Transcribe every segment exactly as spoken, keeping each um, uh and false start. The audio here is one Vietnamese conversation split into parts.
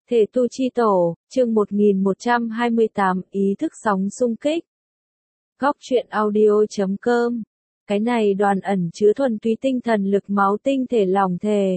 Thể tu chi tổ, chương một nghìn một trăm hai mươi tám, ý thức sóng xung kích. Góc truyện audio chấm com. Cái này đoàn ẩn chứa thuần túy tinh thần lực máu tinh thể lòng thể.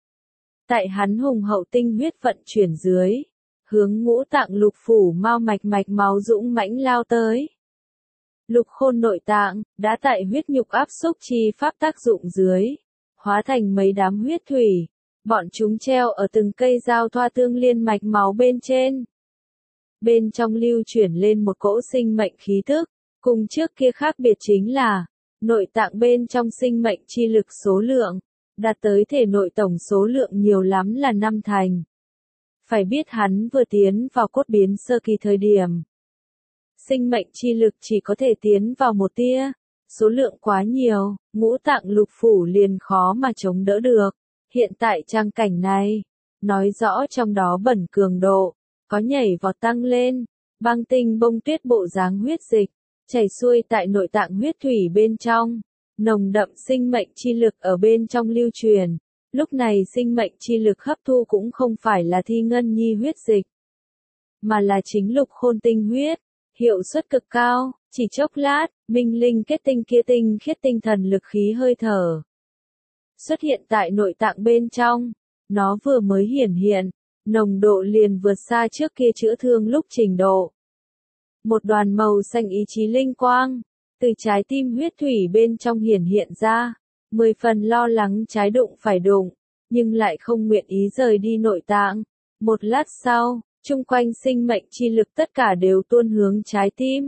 Tại hắn hùng hậu tinh huyết vận chuyển dưới, hướng ngũ tạng lục phủ mao mạch mạch máu dũng mãnh lao tới. Lục khôn nội tạng, đã tại huyết nhục áp xúc chi pháp tác dụng dưới, hóa thành mấy đám huyết thủy. Bọn chúng treo ở từng cây giao thoa tương liên mạch máu bên trên. Bên trong lưu chuyển lên một cỗ sinh mệnh khí tức, cùng trước kia khác biệt chính là, nội tạng bên trong sinh mệnh chi lực số lượng, đạt tới thể nội tổng số lượng nhiều lắm là năm thành. Phải biết hắn vừa tiến vào cốt biến sơ kỳ thời điểm. Sinh mệnh chi lực chỉ có thể tiến vào một tia, số lượng quá nhiều, ngũ tạng lục phủ liền khó mà chống đỡ được. Hiện tại trang cảnh này, nói rõ trong đó bẩn cường độ, có nhảy vọt tăng lên, băng tinh bông tuyết bộ dáng huyết dịch, chảy xuôi tại nội tạng huyết thủy bên trong, nồng đậm sinh mệnh chi lực ở bên trong lưu truyền. Lúc này sinh mệnh chi lực hấp thu cũng không phải là thi ngân nhi huyết dịch, mà là chính lục khôn tinh huyết, hiệu suất cực cao, chỉ chốc lát, minh linh kết tinh kia tinh khiết tinh thần lực khí hơi thở. Xuất hiện tại nội tạng bên trong, nó vừa mới hiển hiện, nồng độ liền vượt xa trước kia chữa thương lúc trình độ. Một đoàn màu xanh ý chí linh quang, từ trái tim huyết thủy bên trong hiển hiện ra, mười phần lo lắng trái đụng phải đụng, nhưng lại không nguyện ý rời đi nội tạng. Một lát sau, chung quanh sinh mệnh chi lực tất cả đều tuôn hướng trái tim,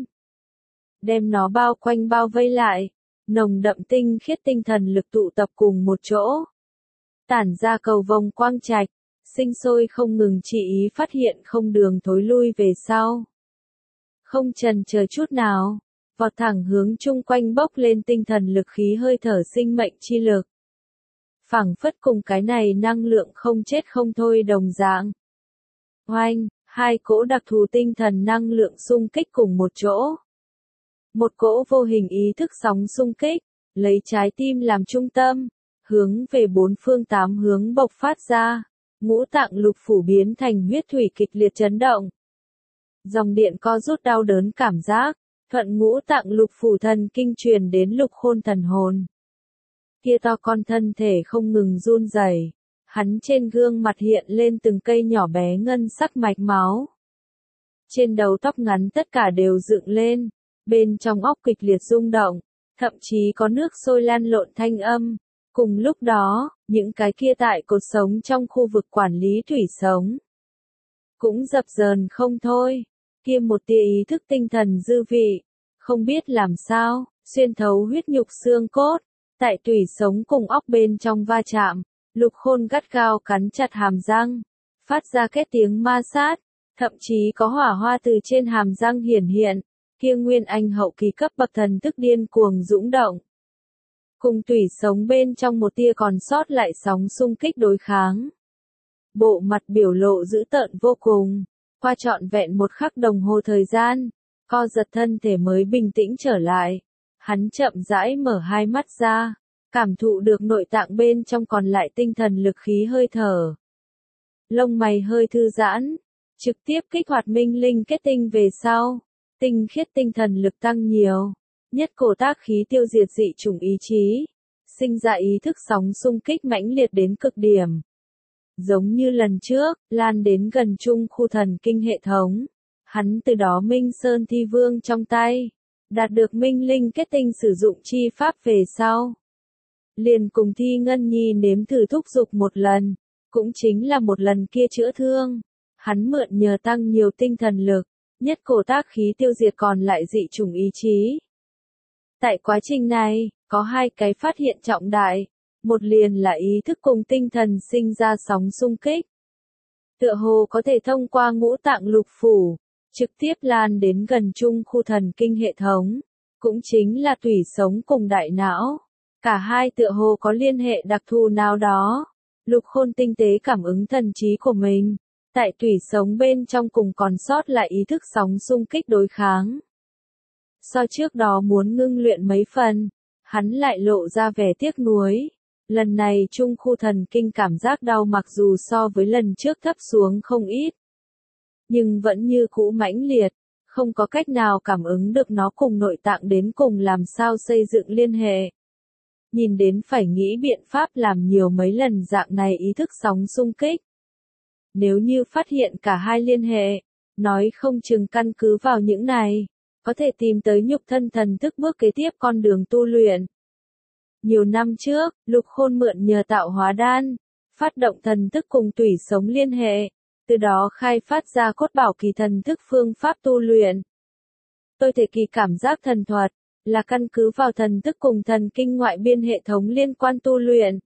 đem nó bao quanh bao vây lại. Nồng đậm tinh khiết tinh thần lực tụ tập cùng một chỗ, tản ra cầu vồng quang trạch, sinh sôi không ngừng, chỉ ý phát hiện không đường thối lui về sau. Không chần chờ chút nào, vọt thẳng hướng chung quanh bốc lên tinh thần lực khí hơi thở sinh mệnh chi lực. Phảng phất cùng cái này năng lượng không chết không thôi đồng dạng. Oanh, hai cỗ đặc thù tinh thần năng lượng xung kích cùng một chỗ. Một cỗ vô hình ý thức sóng xung kích, lấy trái tim làm trung tâm, hướng về bốn phương tám hướng bộc phát ra, ngũ tạng lục phủ biến thành huyết thủy kịch liệt chấn động. Dòng điện co rút đau đớn cảm giác, thuận ngũ tạng lục phủ thần kinh truyền đến lục khôn thần hồn. Kia to con thân thể không ngừng run rẩy, hắn trên gương mặt hiện lên từng cây nhỏ bé ngân sắc mạch máu. Trên đầu tóc ngắn tất cả đều dựng lên. Bên trong óc kịch liệt rung động, thậm chí có nước sôi lan lộn thanh âm. Cùng lúc đó, những cái kia tại cột sống trong khu vực quản lý thủy sống cũng dập dờn không thôi. Kia một tia ý thức tinh thần dư vị, không biết làm sao, xuyên thấu huyết nhục xương cốt, tại tủy sống cùng óc bên trong va chạm, lục khôn gắt gao cắn chặt hàm răng, phát ra kết tiếng ma sát, thậm chí có hỏa hoa từ trên hàm răng hiển hiện. Kia nguyên anh hậu kỳ cấp bậc thần thức điên cuồng dũng động, cùng tủy sống bên trong một tia còn sót lại sóng xung kích đối kháng. Bộ mặt biểu lộ dữ tợn vô cùng, qua trọn vẹn một khắc đồng hồ thời gian, co giật thân thể mới bình tĩnh trở lại. Hắn chậm rãi mở hai mắt ra, cảm thụ được nội tạng bên trong còn lại tinh thần lực khí hơi thở. Lông mày hơi thư giãn, trực tiếp kích hoạt minh linh kết tinh về sau. Tinh khiết tinh thần lực tăng nhiều, nhất cổ tác khí tiêu diệt dị chủng ý chí, sinh ra ý thức sóng xung kích mãnh liệt đến cực điểm. Giống như lần trước, lan đến gần trung khu thần kinh hệ thống, hắn từ đó Minh Sơn Thi Vương trong tay, đạt được minh linh kết tinh sử dụng chi pháp về sau. Liền cùng Thi Ngân Nhi nếm thử thúc giục một lần, cũng chính là một lần kia chữa thương, hắn mượn nhờ tăng nhiều tinh thần lực. Nhất cổ tác khí tiêu diệt còn lại dị chủng ý chí. Tại quá trình này, có hai cái phát hiện trọng đại. Một liền là ý thức cùng tinh thần sinh ra sóng xung kích. Tựa hồ có thể thông qua ngũ tạng lục phủ, trực tiếp lan đến gần trung khu thần kinh hệ thống. Cũng chính là tủy sống cùng đại não. Cả hai tựa hồ có liên hệ đặc thù nào đó. Lục khôn tinh tế cảm ứng thần trí của mình. Tại tủy sống bên trong cùng còn sót lại ý thức sóng xung kích đối kháng. So trước đó muốn ngưng luyện mấy phần, hắn lại lộ ra vẻ tiếc nuối. Lần này trung khu thần kinh cảm giác đau mặc dù so với lần trước thấp xuống không ít, nhưng vẫn như cũ mãnh liệt, không có cách nào cảm ứng được nó cùng nội tạng đến cùng làm sao xây dựng liên hệ. Nhìn đến phải nghĩ biện pháp làm nhiều mấy lần dạng này ý thức sóng xung kích. Nếu như phát hiện cả hai liên hệ, nói không chừng căn cứ vào những này, có thể tìm tới nhục thân thần thức bước kế tiếp con đường tu luyện. Nhiều năm trước, Lục Khôn mượn nhờ tạo hóa đan, phát động thần thức cùng tủy sống liên hệ, từ đó khai phát ra cốt bảo kỳ thần thức phương pháp tu luyện. Tôi thể kỳ cảm giác thần thuật, là căn cứ vào thần thức cùng thần kinh ngoại biên hệ thống liên quan tu luyện.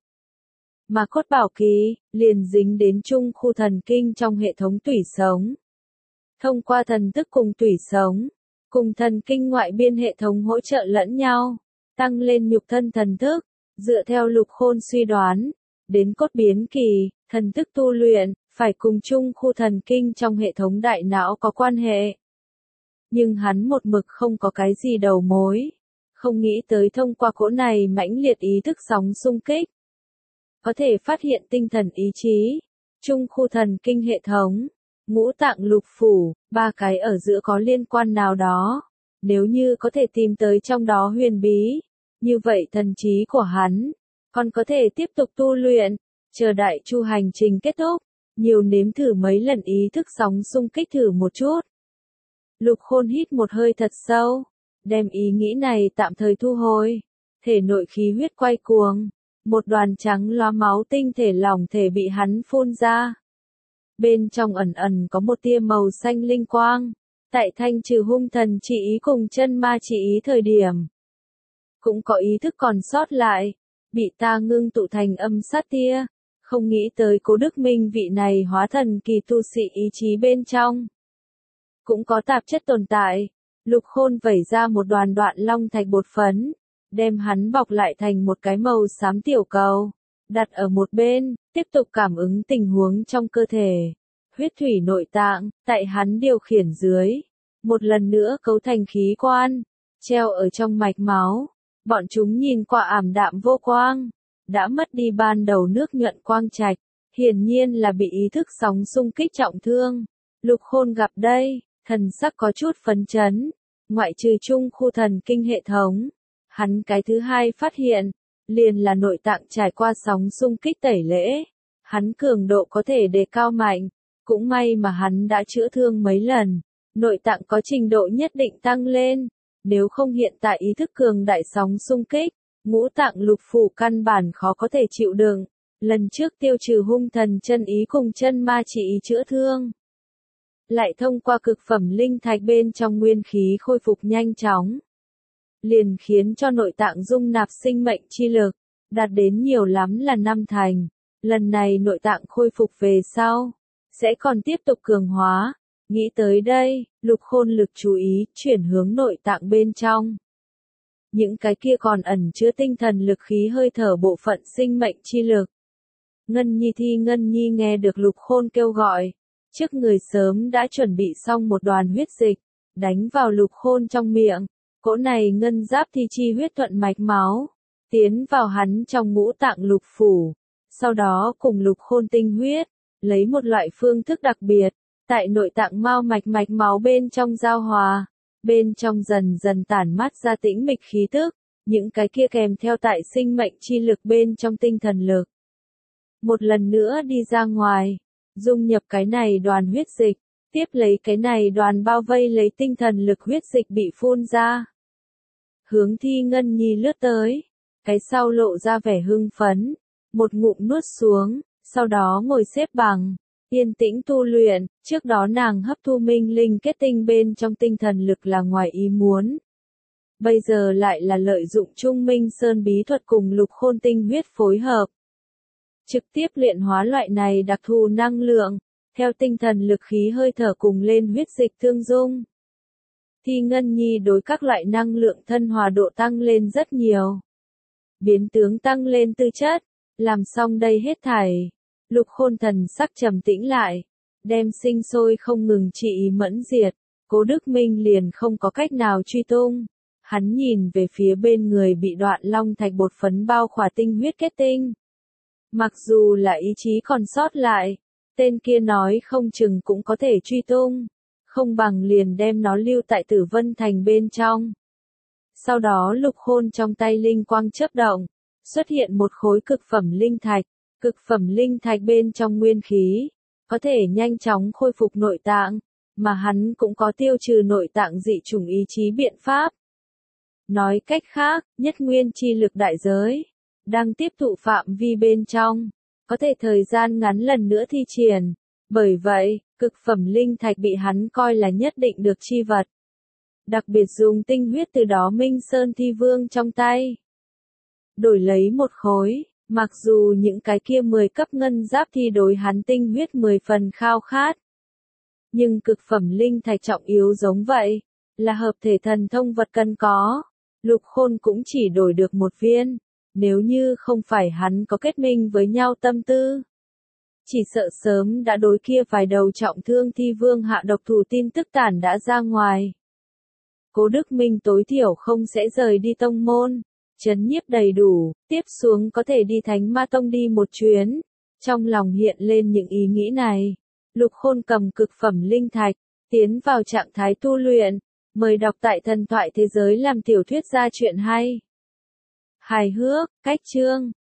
Mà cốt bảo kỳ, liền dính đến chung khu thần kinh trong hệ thống tủy sống. Thông qua thần thức cùng tủy sống, cùng thần kinh ngoại biên hệ thống hỗ trợ lẫn nhau, tăng lên nhục thân thần thức, dựa theo Lục Khôn suy đoán, đến cốt biến kỳ, thần thức tu luyện, phải cùng chung khu thần kinh trong hệ thống đại não có quan hệ. Nhưng hắn một mực không có cái gì đầu mối, không nghĩ tới thông qua cỗ này mãnh liệt ý thức sóng xung kích, có thể phát hiện tinh thần ý chí, chung khu thần kinh hệ thống, ngũ tạng lục phủ, ba cái ở giữa có liên quan nào đó. Nếu như có thể tìm tới trong đó huyền bí, như vậy thần trí của hắn, còn có thể tiếp tục tu luyện, chờ đại chu hành trình kết thúc, nhiều nếm thử mấy lần ý thức sóng xung kích thử một chút. Lục Khôn hít một hơi thật sâu, đem ý nghĩ này tạm thời thu hồi, thể nội khí huyết quay cuồng, một đoàn trắng loá máu tinh thể lỏng thể bị hắn phun ra. Bên trong ẩn ẩn có một tia màu xanh linh quang, tại thanh trừ hung thần chỉ ý cùng chân ma chỉ ý thời điểm. Cũng có ý thức còn sót lại, bị ta ngưng tụ thành âm sát tia, không nghĩ tới Cố Đức Minh vị này hóa thần kỳ tu sĩ ý chí bên trong. Cũng có tạp chất tồn tại, Lục Khôn vẩy ra một đoàn đoạn long thạch bột phấn, đem hắn bọc lại thành một cái màu xám tiểu cầu, đặt ở một bên, tiếp tục cảm ứng tình huống trong cơ thể. Huyết thủy nội tạng, tại hắn điều khiển dưới, một lần nữa cấu thành khí quan, treo ở trong mạch máu. Bọn chúng nhìn qua ảm đạm vô quang, đã mất đi ban đầu nước nhuận quang trạch, hiển nhiên là bị ý thức sóng xung kích trọng thương. Lục Khôn gặp đây, thần sắc có chút phấn chấn, ngoại trừ chung khu thần kinh hệ thống, hắn cái thứ hai phát hiện, liền là nội tạng trải qua sóng xung kích tẩy lễ, hắn cường độ có thể đề cao mạnh, cũng may mà hắn đã chữa thương mấy lần, nội tạng có trình độ nhất định tăng lên. Nếu không hiện tại ý thức cường đại sóng xung kích, ngũ tạng lục phủ căn bản khó có thể chịu đựng. Lần trước tiêu trừ hung thần chân ý cùng chân ma chỉ ý chữa thương. Lại thông qua cực phẩm linh thạch bên trong nguyên khí khôi phục nhanh chóng. Liền khiến cho nội tạng dung nạp sinh mệnh chi lực, đạt đến nhiều lắm là năm thành. Lần này nội tạng khôi phục về sau, sẽ còn tiếp tục cường hóa. Nghĩ tới đây, Lục Khôn lực chú ý, chuyển hướng nội tạng bên trong. Những cái kia còn ẩn chứa tinh thần lực khí hơi thở bộ phận sinh mệnh chi lực. Ngân Nhi Thi Ngân Nhi nghe được Lục Khôn kêu gọi, trước người sớm đã chuẩn bị xong một đoàn huyết dịch, đánh vào Lục Khôn trong miệng. Cỗ này ngân giáp thi chi huyết thuận mạch máu, tiến vào hắn trong ngũ tạng lục phủ. Sau đó cùng Lục Khôn tinh huyết, lấy một loại phương thức đặc biệt. Tại nội tạng mao mạch mạch máu bên trong giao hòa, bên trong dần dần tản mát ra tĩnh mịch khí tức, những cái kia kèm theo tại sinh mệnh chi lực bên trong tinh thần lực. Một lần nữa đi ra ngoài, dung nhập cái này đoàn huyết dịch, tiếp lấy cái này đoàn bao vây lấy tinh thần lực huyết dịch bị phun ra. Hướng Thi Ngân Nhi lướt tới, cái sau lộ ra vẻ hưng phấn, một ngụm nuốt xuống, sau đó ngồi xếp bằng. Yên tĩnh tu luyện, trước đó nàng hấp thu minh linh kết tinh bên trong tinh thần lực là ngoài ý muốn. Bây giờ lại là lợi dụng Trung Minh Sơn bí thuật cùng Lục Khôn tinh huyết phối hợp. Trực tiếp luyện hóa loại này đặc thù năng lượng, theo tinh thần lực khí hơi thở cùng lên huyết dịch tương dung. Thi Ngân Nhi đối các loại năng lượng thân hòa độ tăng lên rất nhiều. Biến tướng tăng lên tư chất, làm xong đây hết thảy. Lục Khôn thần sắc trầm tĩnh lại, đem sinh sôi không ngừng trị ý mẫn diệt, Cố Đức Minh liền không có cách nào truy tung. Hắn nhìn về phía bên người bị đoạn long thạch bột phấn bao khỏa tinh huyết kết tinh. Mặc dù là ý chí còn sót lại, tên kia nói không chừng cũng có thể truy tung, không bằng liền đem nó lưu tại Tử Vân Thành bên trong. Sau đó Lục Khôn trong tay linh quang chớp động, xuất hiện một khối cực phẩm linh thạch, cực phẩm linh thạch bên trong nguyên khí, có thể nhanh chóng khôi phục nội tạng, mà hắn cũng có tiêu trừ nội tạng dị chủng ý chí biện pháp. Nói cách khác, nhất nguyên chi lực đại giới, đang tiếp thụ phạm vi bên trong, có thể thời gian ngắn lần nữa thi triển. Bởi vậy, cực phẩm linh thạch bị hắn coi là nhất định được chi vật. Đặc biệt dùng tinh huyết từ đó Minh Sơn Thi Vương trong tay. Đổi lấy một khối, mặc dù những cái kia mười cấp ngân giáp thi đối hắn tinh huyết mười phần khao khát. Nhưng cực phẩm linh thạch trọng yếu giống vậy, là hợp thể thần thông vật cần có. Lục Khôn cũng chỉ đổi được một viên, nếu như không phải hắn có kết minh với nhau tâm tư. Chỉ sợ sớm đã đối kia vài đầu trọng thương Thi Vương hạ độc thủ tin tức tản đã ra ngoài. Cố Đức Minh tối thiểu không sẽ rời đi tông môn, trấn nhiếp đầy đủ, tiếp xuống có thể đi Thánh Ma Tông đi một chuyến. Trong lòng hiện lên những ý nghĩ này, Lục Khôn cầm cực phẩm linh thạch, tiến vào trạng thái tu luyện, mời đọc tại Thần Thoại Thế Giới làm tiểu thuyết ra chuyện hay. Hài hước, cách chương.